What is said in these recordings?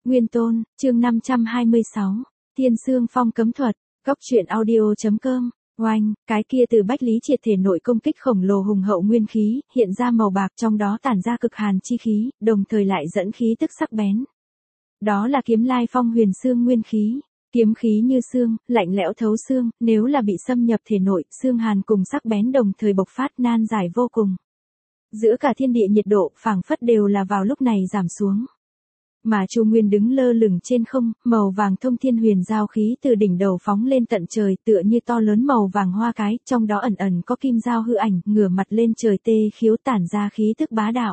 Nguyên Tôn, chương 526, Tiên Xương Phong cấm thuật, Cốc truyện audio.com. Oanh, cái kia từ Bách Lý Triệt thể nội công kích khổng lồ hùng hậu nguyên khí, hiện ra màu bạc, trong đó tản ra cực hàn chi khí, đồng thời lại dẫn khí tức sắc bén. Đó là Kiếm Lai Phong huyền xương nguyên khí. Kiếm khí như xương, lạnh lẽo thấu xương, nếu là bị xâm nhập thể nội, xương hàn cùng sắc bén đồng thời bộc phát, nan giải vô cùng. Giữa cả thiên địa nhiệt độ, phảng phất đều là vào lúc này giảm xuống. Mà Chu Nguyên đứng lơ lửng trên không, màu vàng thông thiên huyền giao khí từ đỉnh đầu phóng lên tận trời, tựa như to lớn màu vàng hoa cái, trong đó ẩn ẩn có kim giao hư ảnh, ngửa mặt lên trời tê khiếu tản ra khí tức bá đạo.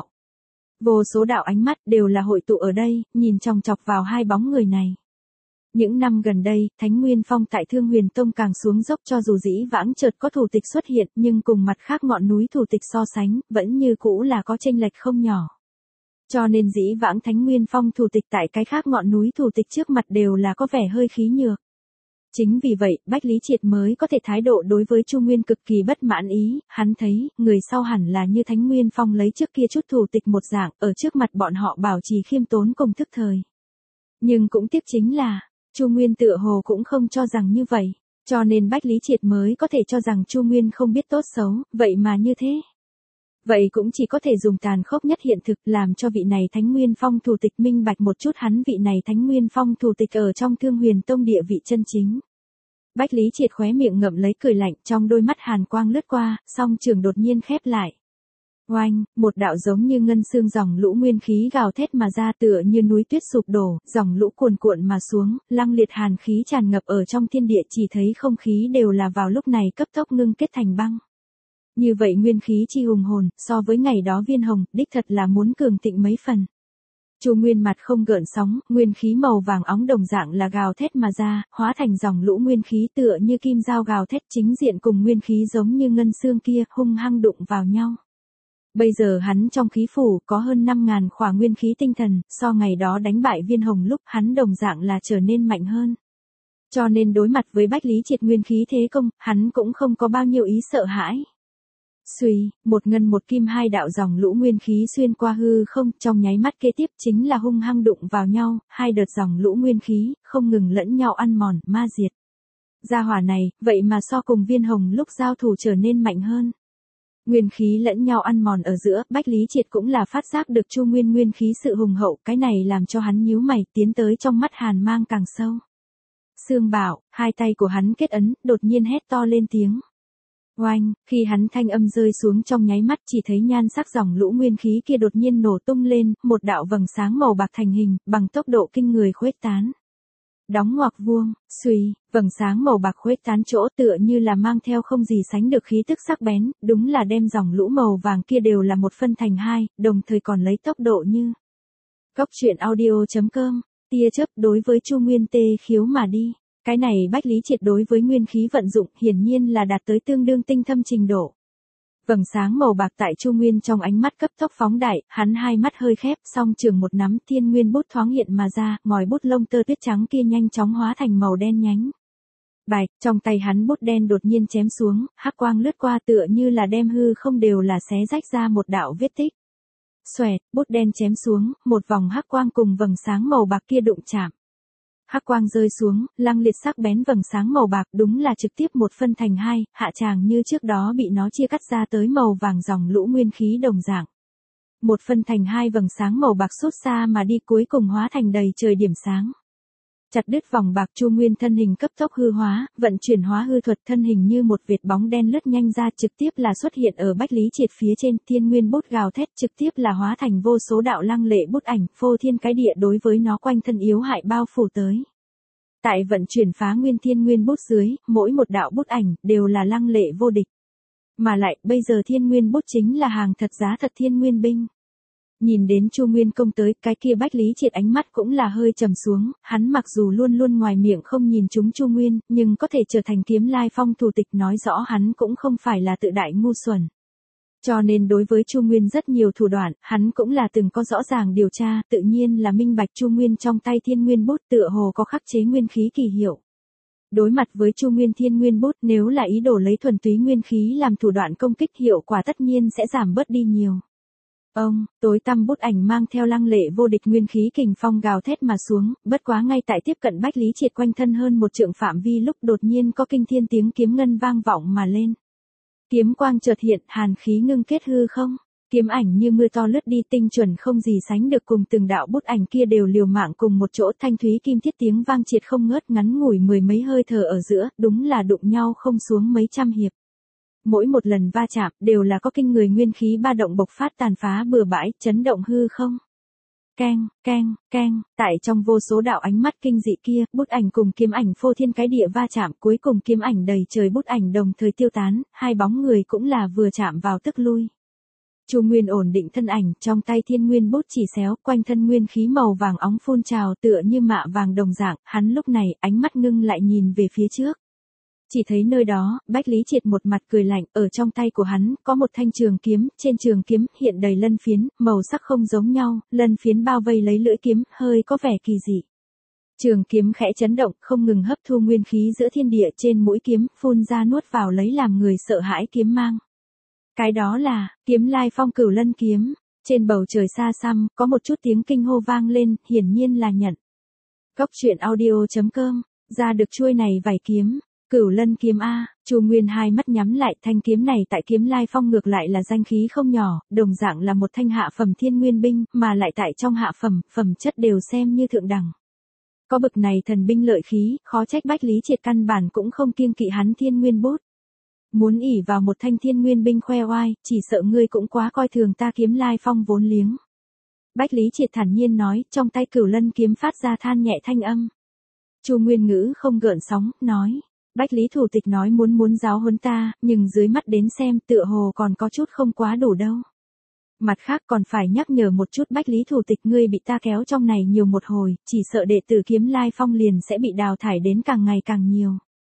Vô số đạo ánh mắt đều là hội tụ ở đây, nhìn chòng chọc vào hai bóng người này. Những năm gần đây, Thánh Nguyên Phong tại Thương Huyền Tông càng xuống dốc, cho dù dĩ vãng chợt có thủ tịch xuất hiện, nhưng cùng mặt khác ngọn núi thủ tịch so sánh, vẫn như cũ là có chênh lệch không nhỏ. Cho nên dĩ vãng Thánh Nguyên Phong thủ tịch tại cái khác ngọn núi thủ tịch trước mặt đều là có vẻ hơi khí nhược. Chính vì vậy, Bách Lý Triệt mới có thể thái độ đối với Chu Nguyên cực kỳ bất mãn ý, hắn thấy, người sau hẳn là như Thánh Nguyên Phong lấy trước kia chút thủ tịch một dạng, ở trước mặt bọn họ bảo trì khiêm tốn cùng thức thời. Nhưng cũng tiếc chính là, Chu Nguyên tựa hồ cũng không cho rằng như vậy, cho nên Bách Lý Triệt mới có thể cho rằng Chu Nguyên không biết tốt xấu, vậy mà như thế. Vậy cũng chỉ có thể dùng tàn khốc nhất hiện thực làm cho vị này Thánh Nguyên Phong thủ tịch minh bạch một chút hắn vị này Thánh Nguyên Phong thủ tịch ở trong Thương Huyền Tông địa vị chân chính. Bách Lý Triệt khóe miệng ngậm lấy cười lạnh, trong đôi mắt hàn quang lướt qua, song trường đột nhiên khép lại. Oanh, một đạo giống như ngân xương dòng lũ nguyên khí gào thét mà ra, tựa như núi tuyết sụp đổ, dòng lũ cuồn cuộn mà xuống, lăng liệt hàn khí tràn ngập ở trong thiên địa, chỉ thấy không khí đều là vào lúc này cấp tốc ngưng kết thành băng. Như vậy nguyên khí chi hùng hồn, so với ngày đó Viên Hồng, đích thật là muốn cường thịnh mấy phần. Chu Nguyên mặt không gợn sóng, nguyên khí màu vàng óng đồng dạng là gào thét mà ra, hóa thành dòng lũ nguyên khí tựa như kim dao gào thét, chính diện cùng nguyên khí giống như ngân xương kia, hung hăng đụng vào nhau. Bây giờ hắn trong khí phủ có hơn 5.000 khỏa nguyên khí tinh thần, so ngày đó đánh bại Viên Hồng lúc hắn đồng dạng là trở nên mạnh hơn. Cho nên đối mặt với Bách Lý Triệt nguyên khí thế công, hắn cũng không có bao nhiêu ý sợ hãi. Xuy, một ngân một kim hai đạo dòng lũ nguyên khí xuyên qua hư không, trong nháy mắt kế tiếp chính là hung hăng đụng vào nhau, hai đợt dòng lũ nguyên khí, không ngừng lẫn nhau ăn mòn, ma diệt. Gia hỏa này, vậy mà so cùng Viên Hồng lúc giao thủ trở nên mạnh hơn. Nguyên khí lẫn nhau ăn mòn ở giữa, Bách Lý Triệt cũng là phát giác được Chu Nguyên nguyên khí sự hùng hậu, cái này làm cho hắn nhíu mày, tiến tới trong mắt hàn mang càng sâu. Sương Bảo, hai tay của hắn kết ấn, đột nhiên hét to lên tiếng. Oanh, khi hắn thanh âm rơi xuống trong nháy mắt, chỉ thấy nhan sắc dòng lũ nguyên khí kia đột nhiên nổ tung lên, một đạo vầng sáng màu bạc thành hình, bằng tốc độ kinh người khuếch tán. Đóng ngoặc vuông, xuy, vầng sáng màu bạc khuếch tán chỗ tựa như là mang theo không gì sánh được khí tức sắc bén, đúng là đem dòng lũ màu vàng kia đều là một phân thành hai, đồng thời còn lấy tốc độ như. Cốc truyện audio.com, tia chớp đối với Chu Nguyên tê khiếu mà đi. Cái này Bách Lý Triệt đối với nguyên khí vận dụng hiển nhiên là đạt tới tương đương tinh thâm trình độ. Vầng sáng màu bạc tại Chu Nguyên trong ánh mắt cấp tốc phóng đại, hắn hai mắt hơi khép, song trường một nắm thiên nguyên bút thoáng hiện mà ra, ngòi bút lông tơ tuyết trắng kia nhanh chóng hóa thành màu đen nhánh. Bạch, trong tay hắn bút đen đột nhiên chém xuống, hắc quang lướt qua tựa như là đem hư không đều là xé rách ra một đạo vết tích. Xoẹt, bút đen chém xuống, một vòng hắc quang cùng vầng sáng màu bạc kia đụng chạm. Hắc quang rơi xuống, lăng liệt sắc bén vầng sáng màu bạc đúng là trực tiếp một phân thành hai, hạ tràng như trước đó bị nó chia cắt ra tới màu vàng dòng lũ nguyên khí đồng dạng. Một phân thành hai vầng sáng màu bạc xuất xa mà đi cuối cùng hóa thành đầy trời điểm sáng. Chặt đứt vòng bạc, Chu Nguyên thân hình cấp tốc hư hóa, vận chuyển hóa hư thuật, thân hình như một vệt bóng đen lướt nhanh ra, trực tiếp là xuất hiện ở Bách Lý Triệt phía trên, thiên nguyên bút gào thét, trực tiếp là hóa thành vô số đạo lăng lệ bút ảnh, phô thiên cái địa đối với nó quanh thân yếu hại bao phủ tới. Tại vận chuyển phá nguyên thiên nguyên bút dưới, mỗi một đạo bút ảnh đều là lăng lệ vô địch. Mà lại, bây giờ thiên nguyên bút chính là hàng thật giá thật thiên nguyên binh. Nhìn đến Chu Nguyên công tới, cái kia Bách Lý Triệt ánh mắt cũng là hơi trầm xuống, hắn mặc dù luôn luôn ngoài miệng không nhìn chúng Chu Nguyên, nhưng có thể trở thành Kiếm Lai Phong thủ tịch nói rõ hắn cũng không phải là tự đại ngu xuẩn. Cho nên đối với Chu Nguyên rất nhiều thủ đoạn, hắn cũng là từng có rõ ràng điều tra, tự nhiên là minh bạch Chu Nguyên trong tay thiên nguyên bút tựa hồ có khắc chế nguyên khí kỳ hiệu. Đối mặt với Chu Nguyên thiên nguyên bút, nếu là ý đồ lấy thuần túy nguyên khí làm thủ đoạn công kích, hiệu quả tất nhiên sẽ giảm bớt đi nhiều. Ông, tối tăm bút ảnh mang theo lăng lệ vô địch nguyên khí kình phong gào thét mà xuống, bất quá ngay tại tiếp cận Bách Lý Triệt quanh thân hơn một trượng phạm vi lúc đột nhiên có kinh thiên tiếng kiếm ngân vang vọng mà lên. Kiếm quang chợt hiện, hàn khí ngưng kết hư không. Kiếm ảnh như mưa to lướt đi tinh chuẩn không gì sánh được cùng từng đạo bút ảnh kia đều liều mạng cùng một chỗ thanh thúy kim thiết tiếng vang triệt không ngớt ngắn ngủi mười mấy hơi thở ở giữa, đúng là đụng nhau không xuống mấy trăm hiệp. Mỗi một lần va chạm đều là có kinh người nguyên khí ba động bộc phát tàn phá bừa bãi, chấn động hư không. Keng, keng, keng, tại trong vô số đạo ánh mắt kinh dị kia, bút ảnh cùng kiếm ảnh phô thiên cái địa va chạm, cuối cùng kiếm ảnh đầy trời bút ảnh đồng thời tiêu tán, hai bóng người cũng là vừa chạm vào tức lui. Chu Nguyên ổn định thân ảnh, trong tay thiên nguyên bút chỉ xéo, quanh thân nguyên khí màu vàng óng phun trào tựa như mạ vàng đồng dạng, hắn lúc này, ánh mắt ngưng lại nhìn về phía trước. Chỉ thấy nơi đó, Bách Lý Triệt một mặt cười lạnh, ở trong tay của hắn, có một thanh trường kiếm, trên trường kiếm, hiện đầy lân phiến, màu sắc không giống nhau, lân phiến bao vây lấy lưỡi kiếm, hơi có vẻ kỳ dị. Trường kiếm khẽ chấn động, không ngừng hấp thu nguyên khí giữa thiên địa trên mũi kiếm, phun ra nuốt vào lấy làm người sợ hãi kiếm mang. Cái đó là, Kiếm Lai Phong Cửu Lân kiếm. Trên bầu trời xa xăm, có một chút tiếng kinh hô vang lên, hiển nhiên là nhận. Cốc truyện audio.com, ra được chuôi này vài kiếm. Cửu Lân kiếm A, Chu Nguyên hai mắt nhắm lại, thanh kiếm này tại Kiếm Lai Phong ngược lại là danh khí không nhỏ, đồng dạng là một thanh hạ phẩm thiên nguyên binh, mà lại tại trong hạ phẩm, phẩm chất đều xem như thượng đẳng. Có bực này thần binh lợi khí, khó trách Bách Lý Triệt căn bản cũng không kiêng kỵ hắn thiên nguyên bút. Muốn ỷ vào một thanh thiên nguyên binh khoe oai, chỉ sợ ngươi cũng quá coi thường ta Kiếm Lai Phong vốn liếng. Bách Lý Triệt thản nhiên nói, trong tay Cửu Lân kiếm phát ra than nhẹ thanh âm. Chu Nguyên ngữ không gợn sóng, nói. Bách Lý thủ tịch nói muốn giáo huấn ta, nhưng dưới mắt đến xem tựa hồ còn có chút không quá đủ đâu. Mặt khác còn phải nhắc nhở một chút Bách Lý thủ tịch ngươi bị ta kéo trong này nhiều một hồi, chỉ sợ đệ tử Kiếm Lai Phong liền sẽ bị đào thải đến càng ngày càng nhiều.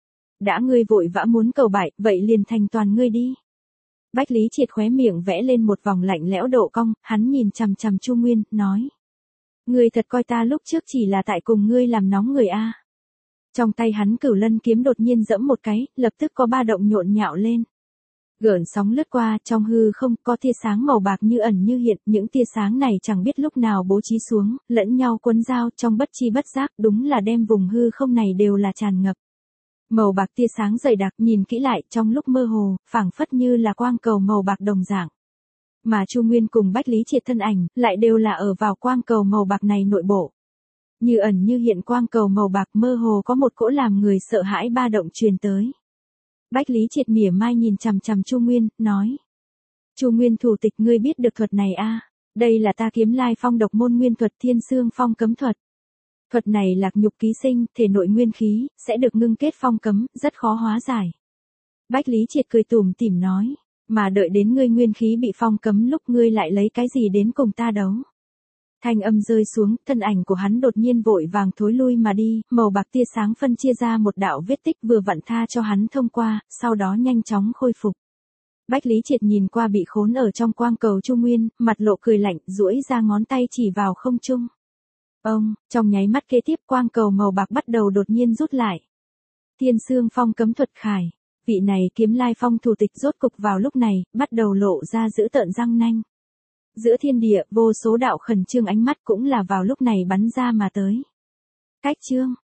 Đã ngươi vội vã muốn cầu bại, vậy liền thành toàn ngươi đi. Bách Lý Triệt khóe miệng vẽ lên một vòng lạnh lẽo độ cong, hắn nhìn chằm chằm Chu Nguyên, nói. Ngươi thật coi ta lúc trước chỉ là tại cùng ngươi làm nóng người a. Trong tay hắn Cửu Lân kiếm đột nhiên giẫm một cái, lập tức có ba động nhộn nhạo lên. Gợn sóng lướt qua, trong hư không có tia sáng màu bạc như ẩn như hiện, những tia sáng này chẳng biết lúc nào bố trí xuống, lẫn nhau quấn giao trong bất chi bất giác, đúng là đem vùng hư không này đều là tràn ngập. Màu bạc tia sáng dày đặc, nhìn kỹ lại, trong lúc mơ hồ, phảng phất như là quang cầu màu bạc đồng dạng. Mà Chu Nguyên cùng Bách Lý Triệt thân ảnh, lại đều là ở vào quang cầu màu bạc này nội bộ. Như ẩn như hiện quang cầu màu bạc mơ hồ có một cỗ làm người sợ hãi ba động truyền tới. Bách Lý Triệt mỉa mai nhìn chằm chằm Chu Nguyên, nói. Chu Nguyên thủ tịch ngươi biết được thuật này a? Đây là ta Kiếm Lai Phong độc môn nguyên thuật Thiên Xương Phong cấm thuật. Thuật này lạc nhục ký sinh, thể nội nguyên khí, sẽ được ngưng kết phong cấm, rất khó hóa giải. Bách Lý Triệt cười tủm tỉm nói, mà đợi đến ngươi nguyên khí bị phong cấm lúc ngươi lại lấy cái gì đến cùng ta đấu. Thanh âm rơi xuống, thân ảnh của hắn đột nhiên vội vàng thối lui mà đi, màu bạc tia sáng phân chia ra một đạo vết tích vừa vặn tha cho hắn thông qua, sau đó nhanh chóng khôi phục. Bách Lý Triệt nhìn qua bị khốn ở trong quang cầu Chu Nguyên, mặt lộ cười lạnh, duỗi ra ngón tay chỉ vào không trung. Ông, trong nháy mắt kế tiếp quang cầu màu bạc bắt đầu đột nhiên rút lại. Thiên Xương Phong cấm thuật khải, vị này Kiếm Lai Phong thủ tịch rốt cục vào lúc này, bắt đầu lộ ra dữ tợn răng nanh. Giữa thiên địa, vô số đạo khẩn trương ánh mắt cũng là vào lúc này bắn ra mà tới. Cách chương,